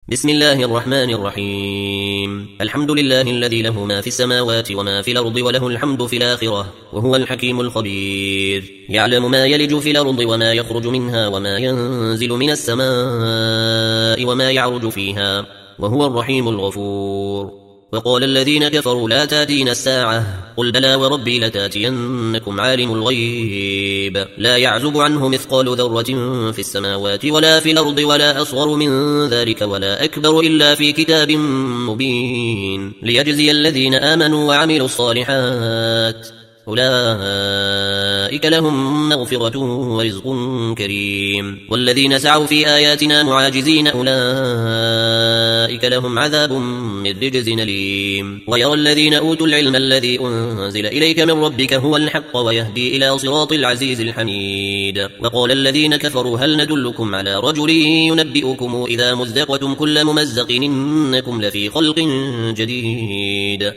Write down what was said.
بسم الله الرحمن الرحيم. الحمد لله الذي له ما في السماوات وما في الأرض وله الحمد في الآخرة وهو الحكيم الخبير. يعلم ما يلج في الأرض وما يخرج منها وما ينزل من السماء وما يعرج فيها وهو الرحيم الغفور. وقال الذين كفروا لا تاتينا الساعة قل بلى وربي لتاتينكم عالم الغيب لا يعزب عنه مثقال ذرة في السماوات ولا في الأرض ولا أصغر من ذلك ولا أكبر إلا في كتاب مبين ليجزي الذين آمنوا وعملوا الصالحات أولئك لهم مغفرة ورزق كريم. والذين سعوا في آياتنا معاجزين أولئك لهم عذاب من رجز أليم. ويرى الذين أوتوا العلم الذي أنزل إليك من ربك هو الحق ويهدي إلى صراط العزيز الحميد. وقال الذين كفروا هل ندلكم على رجل ينبئكم إذا مزقتم كل ممزق إنكم لفي خلق جديد.